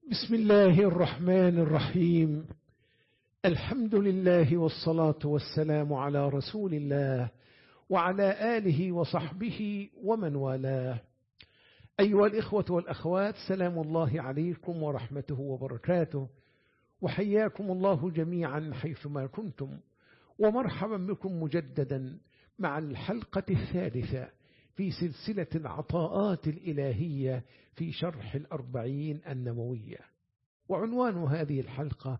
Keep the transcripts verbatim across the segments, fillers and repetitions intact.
بسم الله الرحمن الرحيم. الحمد لله والصلاة والسلام على رسول الله وعلى آله وصحبه ومن والاه. أيها الإخوة والأخوات، سلام الله عليكم ورحمته وبركاته، وحياكم الله جميعا حيثما كنتم، ومرحبا بكم مجددا مع الحلقة الثالثة في سلسلة العطاءات الإلهية في شرح الأربعين النووية. وعنوان هذه الحلقة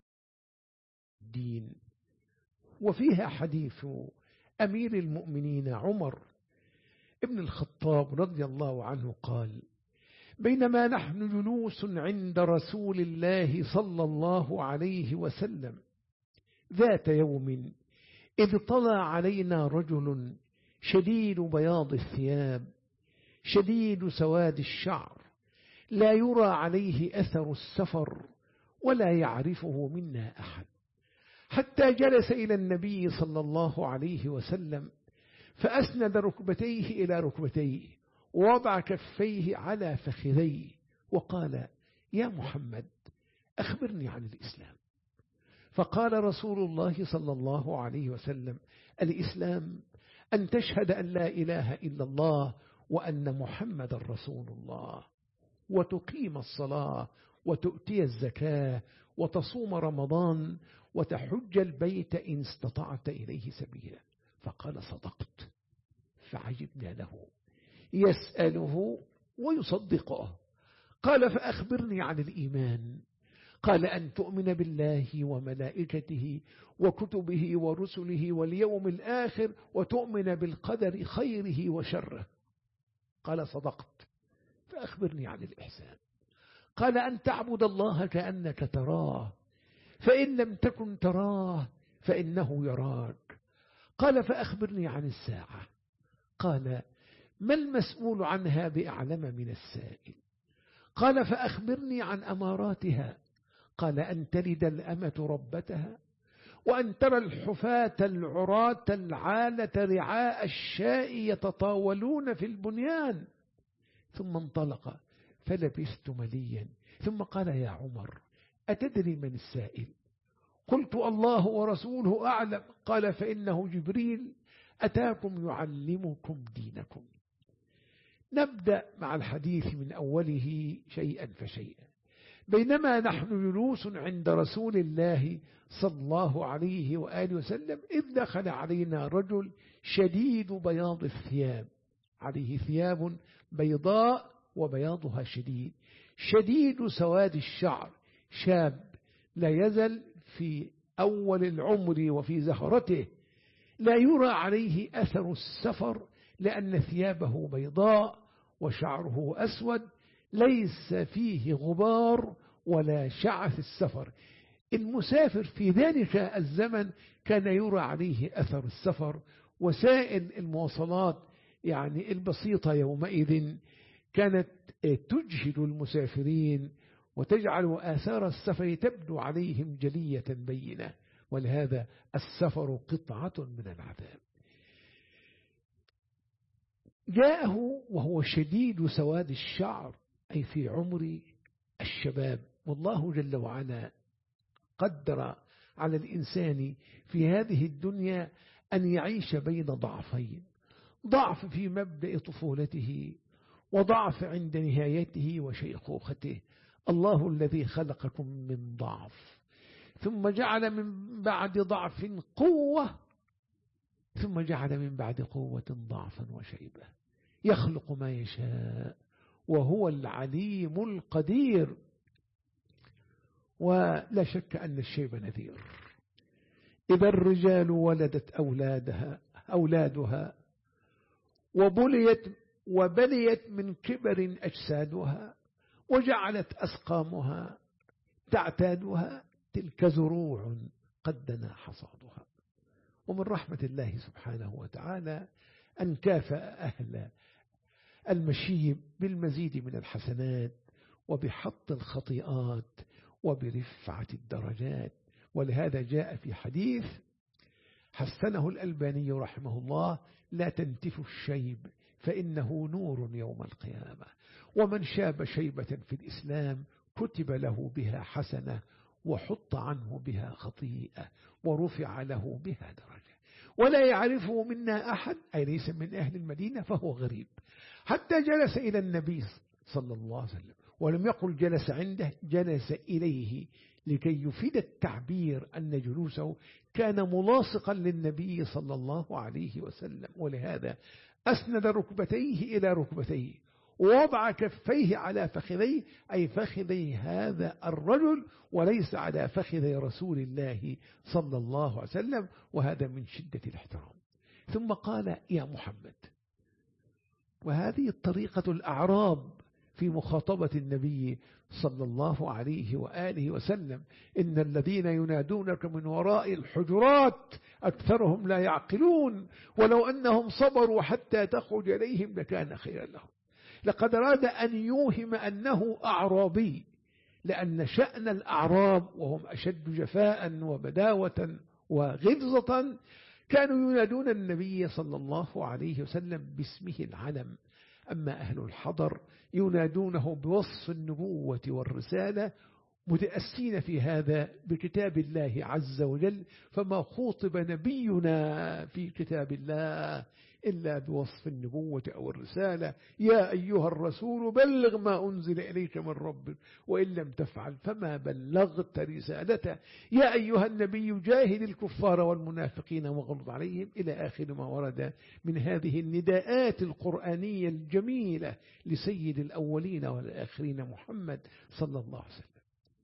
الدين، وفيها حديث أمير المؤمنين عمر ابن الخطاب رضي الله عنه قال: بينما نحن جلوس عند رسول الله صلى الله عليه وسلم ذات يوم إذ طلع علينا رجل شديد بياض الثياب شديد سواد الشعر، لا يرى عليه أثر السفر ولا يعرفه منا أحد، حتى جلس إلى النبي صلى الله عليه وسلم فأسند ركبتيه إلى ركبتيه ووضع كفيه على فخذيه وقال: يا محمد، أخبرني عن الإسلام. فقال رسول الله صلى الله عليه وسلم: الإسلام أن تشهد أن لا إله إلا الله وأن محمد رسول الله، وتقيم الصلاة وتؤتي الزكاة وتصوم رمضان وتحج البيت إن استطعت إليه سبيلا. فقال: صدقت. فعجبنا له، يسأله ويصدقه. قال: فأخبرني عن الإيمان. قال: أن تؤمن بالله وملائكته وكتبه ورسله واليوم الآخر وتؤمن بالقدر خيره وشره. قال: صدقت. فأخبرني عن الإحسان. قال: أن تعبد الله كأنك تراه، فإن لم تكن تراه فإنه يراك. قال: فأخبرني عن الساعة. قال: ما المسؤول عنها بأعلم من السائل. قال: فأخبرني عن أماراتها. قال: أن تلد الأمة ربتها، وأن ترى الحفاة العراة العالة رعاء الشاء يتطاولون في البنيان. ثم انطلق فلبثت مليا، ثم قال: يا عمر، أتدري من السائل؟ قلت: الله ورسوله أعلم. قال: فإنه جبريل أتاكم يعلمكم دينكم. نبدأ مع الحديث من أوله شيئا فشيئا. بينما نحن جلوس عند رسول الله صلى الله عليه وآله وسلم إذ دخل علينا رجل شديد بياض الثياب، عليه ثياب بيضاء وبياضها شديد، شديد سواد الشعر، شاب لا يزل في أول العمر وفي زهرته، لا يرى عليه أثر السفر لأن ثيابه بيضاء وشعره أسود، ليس فيه غبار ولا شعث السفر. المسافر في ذلك الزمن كان يرى عليه أثر السفر، وسائل المواصلات يعني البسيطة يومئذ كانت تجهد المسافرين وتجعل آثار السفر تبدو عليهم جلية بينة، ولهذا السفر قطعة من العذاب. جاءه وهو شديد سواد الشعر، أي في عمر الشباب، والله جل وعلا قدر على الإنسان في هذه الدنيا أن يعيش بين ضعفين: ضعف في مبدأ طفولته، وضعف عند نهايته وشيخوخته. الله الذي خلقكم من ضعف ثم جعل من بعد ضعف قوة ثم جعل من بعد قوة ضعفا وشيبة، يخلق ما يشاء وهو العليم القدير. ولا شك أن الشيب نذير. إذا الرجال ولدت أولادها أولادها وبليت وبليت من كبر أجسادها وجعلت أسقامها تعتادها، تلك زروع قد دنا حصادها. ومن رحمة الله سبحانه وتعالى أن كافأ أهل المشيب بالمزيد من الحسنات وبحط الخطيئات وبرفعة الدرجات. ولهذا جاء في حديث حسنه الألباني رحمه الله: لا تنتفوا الشيب فإنه نور يوم القيامة، ومن شاب شيبة في الإسلام كتب له بها حسنة وحط عنه بها خطيئة ورفع له بها درجة، ولا يعرفه منا أحد، أي ليس من أهل المدينة فهو غريب. حتى جلس إلى النبي صلى الله عليه وسلم، ولم يقل جلس عنده، جلس إليه، لكي يفيد التعبير أن جلوسه كان ملاصقا للنبي صلى الله عليه وسلم. ولهذا أسند ركبتيه إلى ركبتيه ووضع كفيه على فخذيه، أي فخذي هذا الرجل وليس على فخذي رسول الله صلى الله عليه وسلم، وهذا من شدة الاحترام. ثم قال: يا محمد. وهذه الطريقة الأعراب في مخاطبة النبي صلى الله عليه وآله وسلم: إن الذين ينادونك من وراء الحجرات أكثرهم لا يعقلون، ولو أنهم صبروا حتى تخرج إليهم لكان خيرا لهم. لقد أراد أن يوهم أنه أعرابي، لأن شأن الأعراب وهم أشد جفاء وبداوة وغلظة كانوا ينادون النبي صلى الله عليه وسلم باسمه العلم. أما أهل الحضر ينادونه بوصف النبوة والرسالة، متأسين في هذا بكتاب الله عز وجل، فما خوطب نبينا في كتاب الله إلا بوصف النبوة أو الرسالة: يا أيها الرسول بلغ ما أنزل إليك من ربك وإن لم تفعل فما بلغت رسالته، يا أيها النبي جاهد الكفار والمنافقين واغلظ عليهم، إلى آخر ما ورد من هذه النداءات القرآنية الجميلة لسيد الأولين والآخرين محمد صلى الله عليه وسلم.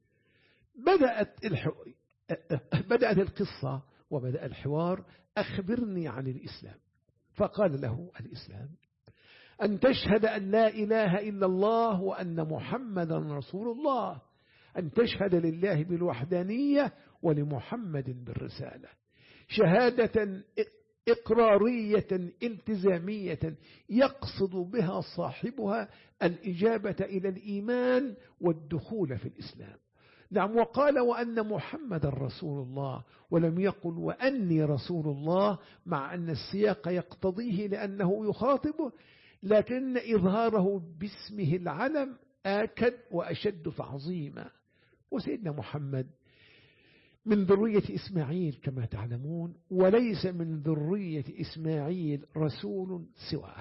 بدأت, الح... بدأت القصة وبدأ الحوار: أخبرني عن الإسلام. فقال له: الإسلام أن تشهد أن لا إله إلا الله وأن محمدا رسول الله، أن تشهد لله بالوحدانية ولمحمد بالرسالة، شهادة إقرارية التزامية يقصد بها صاحبها الإجابة إلى الإيمان والدخول في الإسلام. نعم، وقال: وأن محمد رسول الله، ولم يقل وأني رسول الله، مع أن السياق يقتضيه لأنه يخاطبه، لكن إظهاره باسمه العلم آكد وأشد تعظيما. وسيدنا محمد من ذرية إسماعيل كما تعلمون، وليس من ذرية إسماعيل رسول سواه.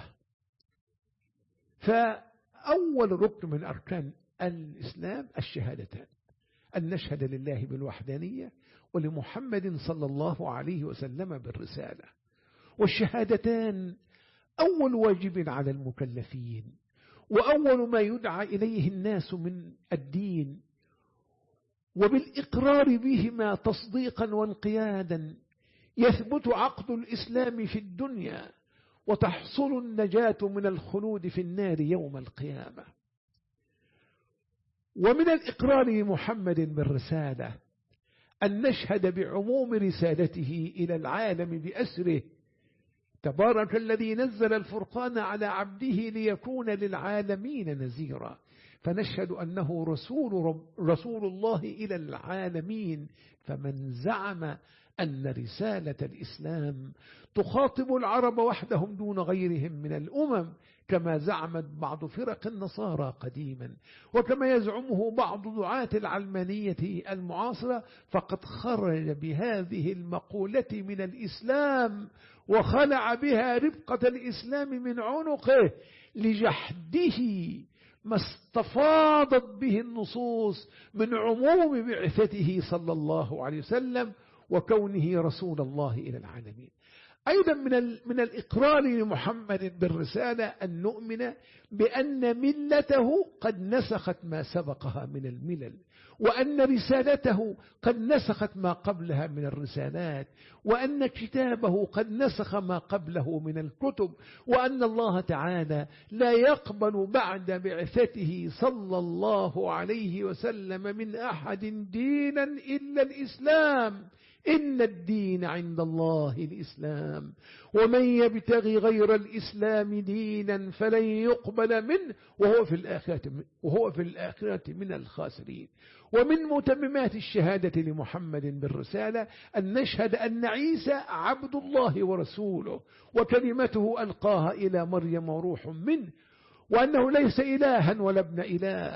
فأول ركن من أركان الإسلام الشهادتان: أن نشهد لله بالوحدانية ولمحمد صلى الله عليه وسلم بالرسالة. والشهادتان أول واجب على المكلفين، وأول ما يدعى إليه الناس من الدين، وبالإقرار بهما تصديقا وانقيادا يثبت عقد الإسلام في الدنيا، وتحصل النجاة من الخلود في النار يوم القيامة. ومن الإقرار بمحمد بالرسالة أن نشهد بعموم رسالته إلى العالم بأسره: تبارك الذي نزل الفرقان على عبده ليكون للعالمين نذيرا. فنشهد أنه رسول, رسول الله إلى العالمين. فمن زعم أن رسالة الإسلام تخاطب العرب وحدهم دون غيرهم من الأمم، كما زعمت بعض فرق النصارى قديما، وكما يزعمه بعض دعاة العلمانية المعاصرة، فقد خرج بهذه المقولة من الإسلام وخلع بها ربقة الإسلام من عنقه لجحده ما استفاضت به النصوص من عموم بعثته صلى الله عليه وسلم وكونه رسول الله إلى العالمين. أيضا من من الإقرار لمحمد بالرسالة أن نؤمن بأن ملته قد نسخت ما سبقها من الملل، وأن رسالته قد نسخت ما قبلها من الرسالات، وأن كتابه قد نسخ ما قبله من الكتب، وأن الله تعالى لا يقبل بعد بعثته صلى الله عليه وسلم من أحد دينا إلا الإسلام. إن الدين عند الله الإسلام، ومن يبتغي غير الإسلام دينا فلن يقبل منه وهو في الآخرة وهو في الآخرة من الخاسرين. ومن متممات الشهادة لمحمد بالرسالة أن نشهد أن عيسى عبد الله ورسوله، وكلمته ألقاها إلى مريم وروح منه، وأنه ليس إلها ولا ابن إله،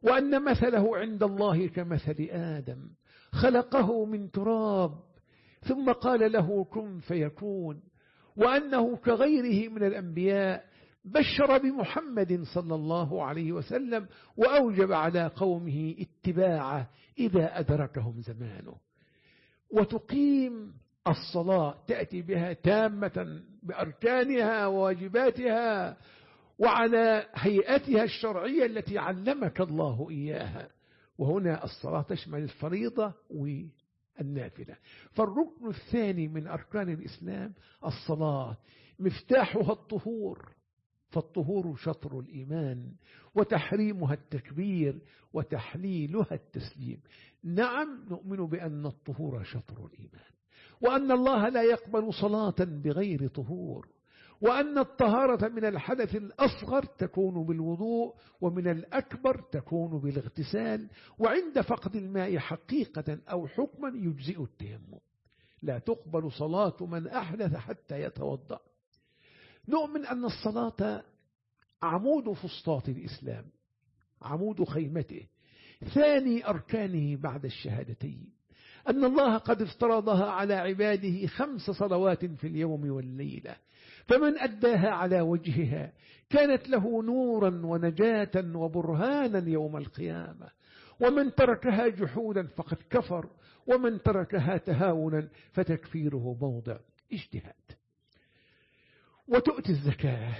وأن مثله عند الله كمثل آدم خلقه من تراب ثم قال له كن فيكون، وأنه كغيره من الأنبياء بشر بمحمد صلى الله عليه وسلم وأوجب على قومه اتباعه إذا أدركهم زمانه. وتقيم الصلاة، تأتي بها تامة بأركانها وواجباتها وعلى هيئتها الشرعية التي علمك الله إياها. وهنا الصلاة تشمل الفريضة والنافلة. فالركن الثاني من أركان الإسلام الصلاة، مفتاحها الطهور، فالطهور شطر الإيمان، وتحريمها التكبير، وتحليلها التسليم. نعم، نؤمن بأن الطهور شطر الإيمان، وأن الله لا يقبل صلاة بغير طهور، وأن الطهارة من الحدث الأصغر تكون بالوضوء، ومن الأكبر تكون بالاغتسال، وعند فقد الماء حقيقة أو حكما يجزئ التيمم. لا تقبل صلاة من أحدث حتى يتوضأ. نؤمن أن الصلاة عمود فسطاط الإسلام، عمود خيمته، ثاني أركانه بعد الشهادتين، أن الله قد افترضها على عباده خمس صلوات في اليوم والليلة، فمن أداها على وجهها كانت له نورا ونجاة وبرهانا يوم القيامة، ومن تركها جحودا فقد كفر، ومن تركها تهاونا فتكفيره موضع اجتهاد. وتؤتي الزكاة،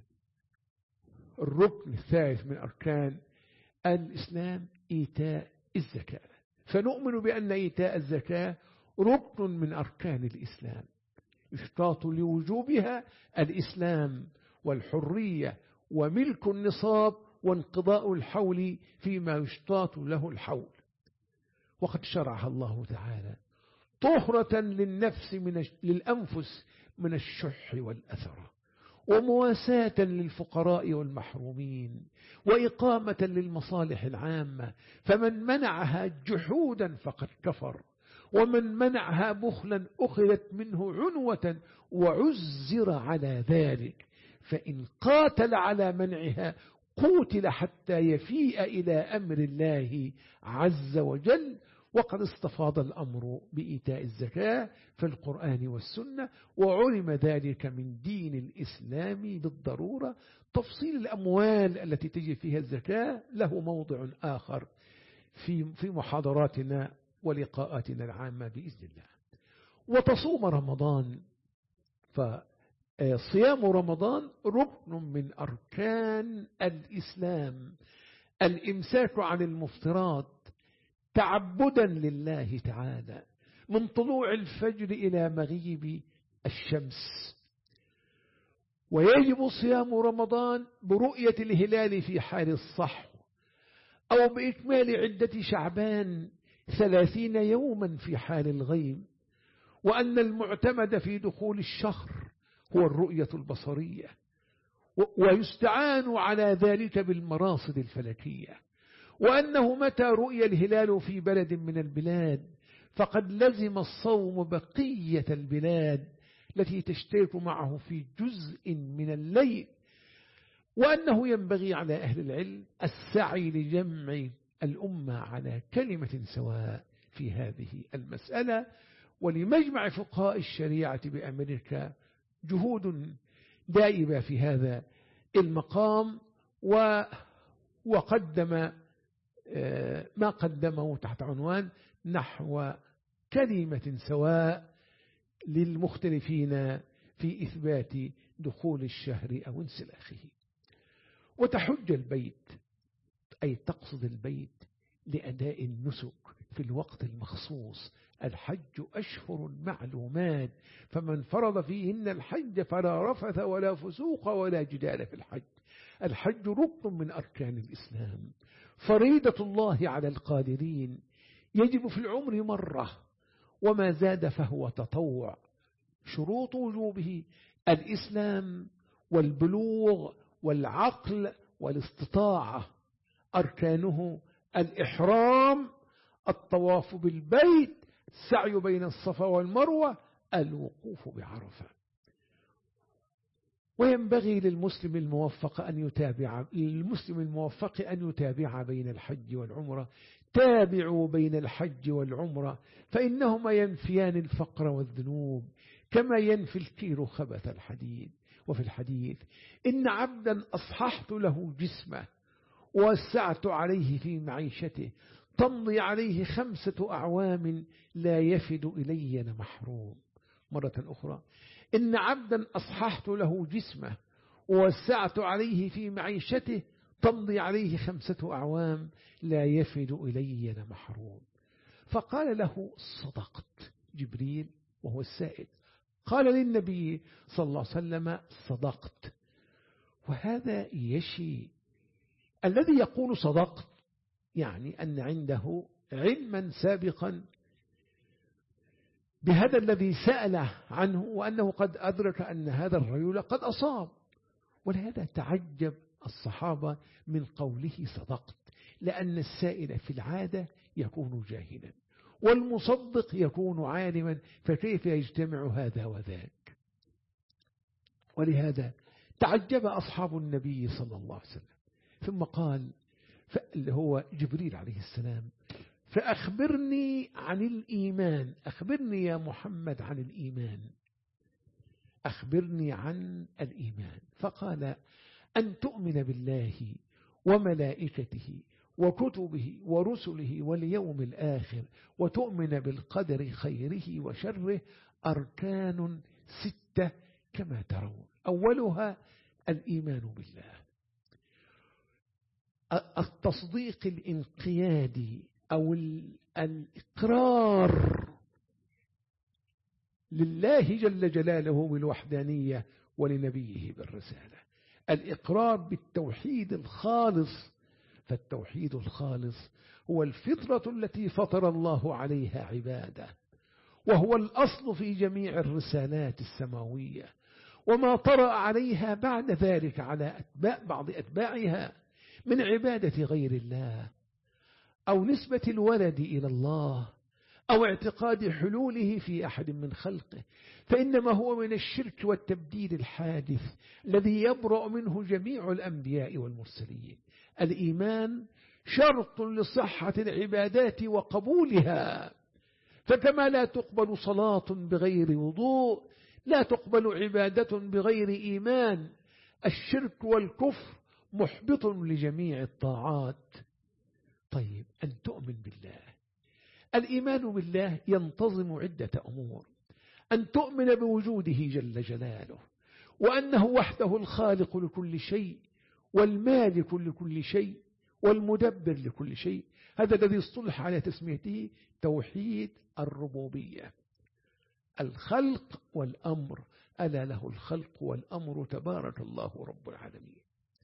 الركن الثالث من أركان الإسلام إيتاء الزكاة، فنؤمن بأن إيتاء الزكاة ركن من أركان الإسلام، يشتاط لوجوبها الإسلام والحرية وملك النصاب وانقضاء الحول فيما يشتاط له الحول. وقد شرعها الله تعالى طهرة للنفس من للأنفس من الشح والأثرة، ومواساة للفقراء والمحرومين، وإقامة للمصالح العامة، فمن منعها جحودا فقد كفر، ومن منعها بخلا أخذت منه عنوة وعزر على ذلك، فإن قاتل على منعها قوتل حتى يفيء إلى أمر الله عز وجل. وقد استفاض الأمر بإيتاء الزكاة في القرآن والسنة، وعلم ذلك من دين الإسلام بالضرورة. تفصيل الأموال التي تجي فيها الزكاة له موضع آخر في في محاضراتنا ولقاءاتنا العامة بإذن الله. وتصوم رمضان، فصيام رمضان ركن من أركان الإسلام، الإمساك عن المفطرات تعبدا لله تعالى من طلوع الفجر إلى مغيب الشمس. ويجب صيام رمضان برؤية الهلال في حال الصحو، أو بإكمال عدة شعبان ثلاثين يوما في حال الغيب. وأن المعتمد في دخول الشهر هو الرؤية البصرية، ويستعان على ذلك بالمراصد الفلكية. وأنه متى رؤي الهلال في بلد من البلاد فقد لزم الصوم بقية البلاد التي تشترك معه في جزء من الليل. وأنه ينبغي على أهل العلم السعي لجمع الأمة على كلمة سواء في هذه المسألة. ولمجمع فقهاء الشريعة بأمريكا جهود دائبة في هذا المقام، وقدم ما قدمه تحت عنوان نحو كلمة سواء للمختلفين في إثبات دخول الشهر أو انسلاخه. وتحج البيت، أي تقصد البيت لأداء النسك في الوقت المخصوص. الحج أشهر معلومات، فمن فرض فيهن الحج فلا رفث ولا فسوق ولا جدال في الحج. الحج ركن من أركان الإسلام، فريضة الله على القادرين، يجب في العمر مرة، وما زاد فهو تطوع. شروط وجوبه الإسلام والبلوغ والعقل والاستطاعة. أركانه الإحرام، الطواف بالبيت، السعي بين الصفا والمروة، الوقوف بعرفة. وينبغي للمسلم الموفق أن يتابع للمسلم الموفق أن يتابع بين الحج والعمرة. تابعوا بين الحج والعمرة فإنهما ينفيان الفقر والذنوب كما ينفي الكير خبث الحديد. وفي الحديث: إن عبدا أصححت له جسمه ووسعت عليه في معيشته تمضي عليه خمسة أعوام لا يفد إلي محروم. مرة أخرى: إن عبدا أصححت له جسمه ووسعت عليه في معيشته تمضي عليه خمسة أعوام لا يفد إلي محروم. فقال له: صدقت. جبريل وهو السائل قال للنبي صلى الله عليه وسلم: صدقت. وهذا يشي الذي يقول صدقت يعني أن عنده علما سابقا بهذا الذي سأل عنه، وأنه قد أدرك أن هذا الرجل قد أصاب. ولهذا تعجب الصحابة من قوله صدقت، لأن السائل في العادة يكون جاهلا والمصدق يكون عالما، فكيف يجتمع هذا وذاك؟ ولهذا تعجب أصحاب النبي صلى الله عليه وسلم. ثم قال اللي هو جبريل عليه السلام: فأخبرني عن الإيمان. أخبرني يا محمد عن الإيمان، أخبرني عن الإيمان. فقال: أن تؤمن بالله وملائكته وكتبه ورسله واليوم الآخر وتؤمن بالقدر خيره وشره. أركان ستة كما ترون. أولها الإيمان بالله، التصديق الانقيادي أو الإقرار لله جل جلاله بالوحدانية ولنبيه بالرسالة، الإقرار بالتوحيد الخالص. فالتوحيد الخالص هو الفطرة التي فطر الله عليها عباده، وهو الأصل في جميع الرسالات السماوية، وما طرأ عليها بعد ذلك على أتباع بعض أتباعها من عبادة غير الله أو نسبة الولد إلى الله أو اعتقاد حلوله في أحد من خلقه، فإنما هو من الشرك والتبديل الحادث الذي يبرأ منه جميع الأنبياء والمرسلين. الإيمان شرط لصحة العبادات وقبولها، فكما لا تقبل صلاة بغير وضوء لا تقبل عبادة بغير إيمان. الشرك والكفر محبط لجميع الطاعات. طيب، أن تؤمن بالله. الإيمان بالله ينتظم عدة أمور: أن تؤمن بوجوده جل جلاله، وأنه وحده الخالق لكل شيء والمالك لكل شيء والمدبر لكل شيء. هذا الذي اصطلح على تسميته توحيد الربوبية. الخلق والأمر، ألا له الخلق والأمر تبارك الله رب العالمين.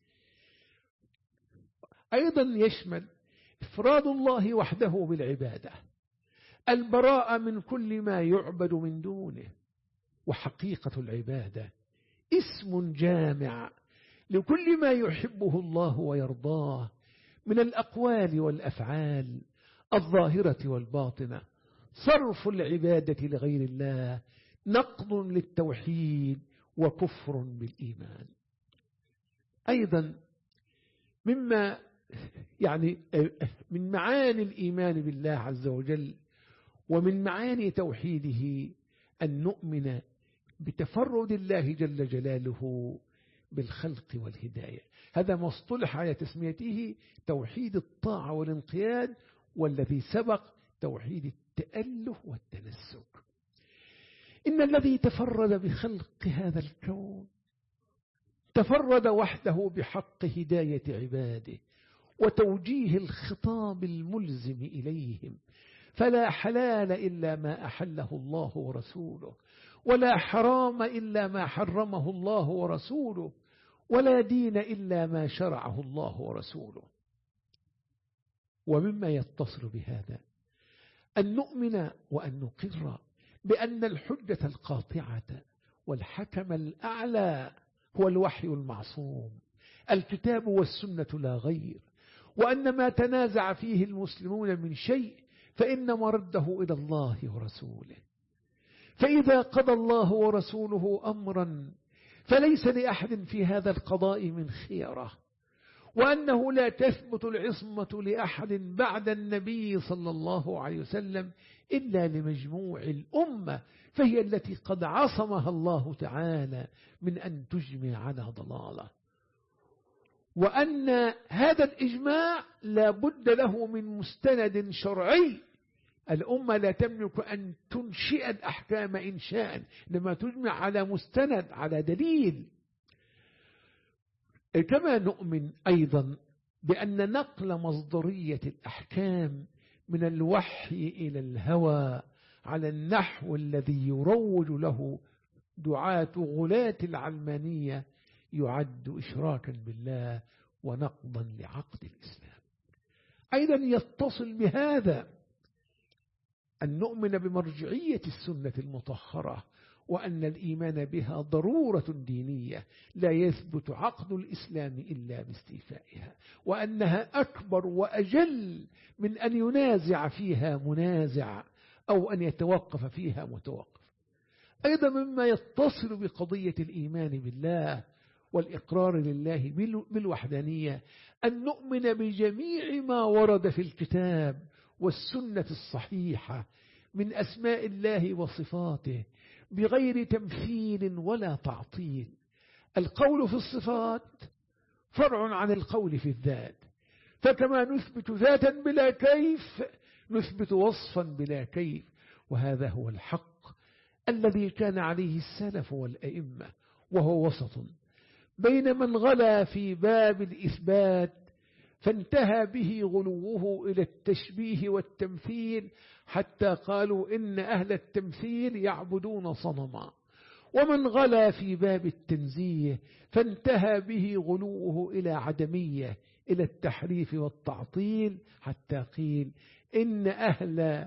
أيضا يشمل إفراد الله وحده بالعبادة، البراءة من كل ما يعبد من دونه. وحقيقة العبادة اسم جامع لكل ما يحبه الله ويرضاه من الأقوال والأفعال الظاهرة والباطنة. صرف العبادة لغير الله نقض للتوحيد وكفر بالإيمان. أيضا مما يعني من معاني الإيمان بالله عز وجل ومن معاني توحيده أن نؤمن بتفرد الله جل جلاله بالخلق والهداية. هذا ما اصطلح على تسميته توحيد الطاعة والانقياد، والذي سبق توحيد التأله والتنسك. إن الذي تفرد بخلق هذا الكون تفرد وحده بحق هداية عباده وتوجيه الخطاب الملزم إليهم، فلا حلال إلا ما أحله الله ورسوله، ولا حرام إلا ما حرمه الله ورسوله، ولا دين إلا ما شرعه الله ورسوله. ومما يتصل بهذا أن نؤمن وأن نقر بأن الحجة القاطعة والحكم الأعلى هو الوحي المعصوم، الكتاب والسنة لا غير، وأن ما تنازع فيه المسلمون من شيء فإن مرده إلى الله ورسوله. فإذا قضى الله ورسوله أمرا فليس لأحد في هذا القضاء من خيرة، وأنه لا تثبت العصمة لأحد بعد النبي صلى الله عليه وسلم إلا لمجموع الأمة، فهي التي قد عصمها الله تعالى من أن تجمع على ضلالة، وأن هذا الإجماع لا بد له من مستند شرعي. الأمة لا تملك أن تنشئ الأحكام إنشاء، لما تجمع على مستند، على دليل. كما نؤمن أيضا بأن نقل مصدرية الأحكام من الوحي إلى الهوى على النحو الذي يروج له دعاة غلاة العلمانية يعد إشراكا بالله ونقضا لعقد الإسلام. أيضا يتصل بهذا أن نؤمن بمرجعية السنة المطهرة، وأن الإيمان بها ضرورة دينية لا يثبت عقد الإسلام إلا باستيفائها، وأنها أكبر وأجل من أن ينازع فيها منازع أو أن يتوقف فيها متوقف. أيضا مما يتصل بقضية الإيمان بالله والإقرار لله بالوحدانية أن نؤمن بجميع ما ورد في الكتاب والسنة الصحيحة من أسماء الله وصفاته بغير تمثيل ولا تعطيل. القول في الصفات فرع عن القول في الذات، فكما نثبت ذاتا بلا كيف نثبت وصفا بلا كيف، وهذا هو الحق الذي كان عليه السلف والأئمة، وهو وسط بين من غلا في باب الإثبات فانتهى به غلوه إلى التشبيه والتمثيل حتى قالوا إن أهل التمثيل يعبدون صنما، ومن غلا في باب التنزيه فانتهى به غلوه إلى عدمية، إلى التحريف والتعطيل، حتى قيل إن أهل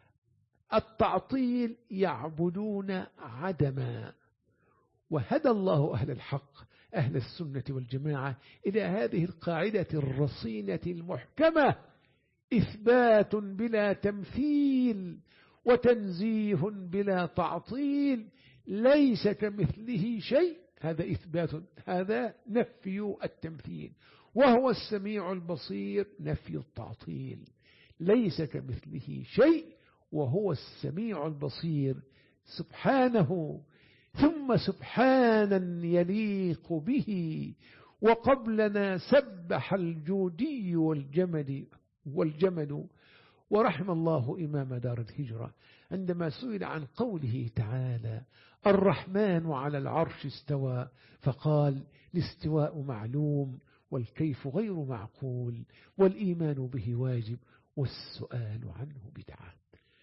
التعطيل يعبدون عدما. وهدى الله أهل الحق أهل السنة والجماعة إلى هذه القاعدة الرصينة المحكمة: إثبات بلا تمثيل وتنزيه بلا تعطيل، ليس كمثله شيء. هذا إثبات، هذا نفي التمثيل، وهو السميع البصير نفي التعطيل. ليس كمثله شيء وهو السميع البصير سبحانه، ثم سبحانا يليق به. وقبلنا سبح الجودي والجمد والجمد. ورحم الله إمام دار الهجرة عندما سئل عن قوله تعالى: الرحمن على العرش استوى، فقال: الاستواء معلوم والكيف غير معقول، والإيمان به واجب والسؤال عنه بدعة.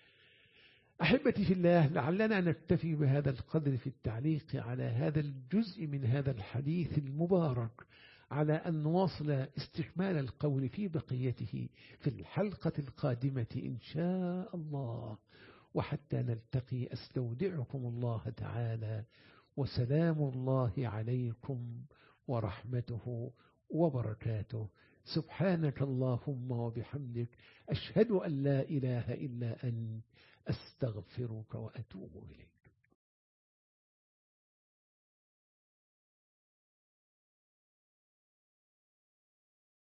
أحبتي في الله، لعلنا نكتفي بهذا القدر في التعليق على هذا الجزء من هذا الحديث المبارك، على أن نواصل استكمال القول في بقيته في الحلقة القادمة إن شاء الله. وحتى نلتقي أستودعكم الله تعالى، وسلام الله عليكم ورحمته وبركاته. سبحانك اللهم وبحمدك، أشهد أن لا إله إلا أنت، أستغفرك وأتوب إليك.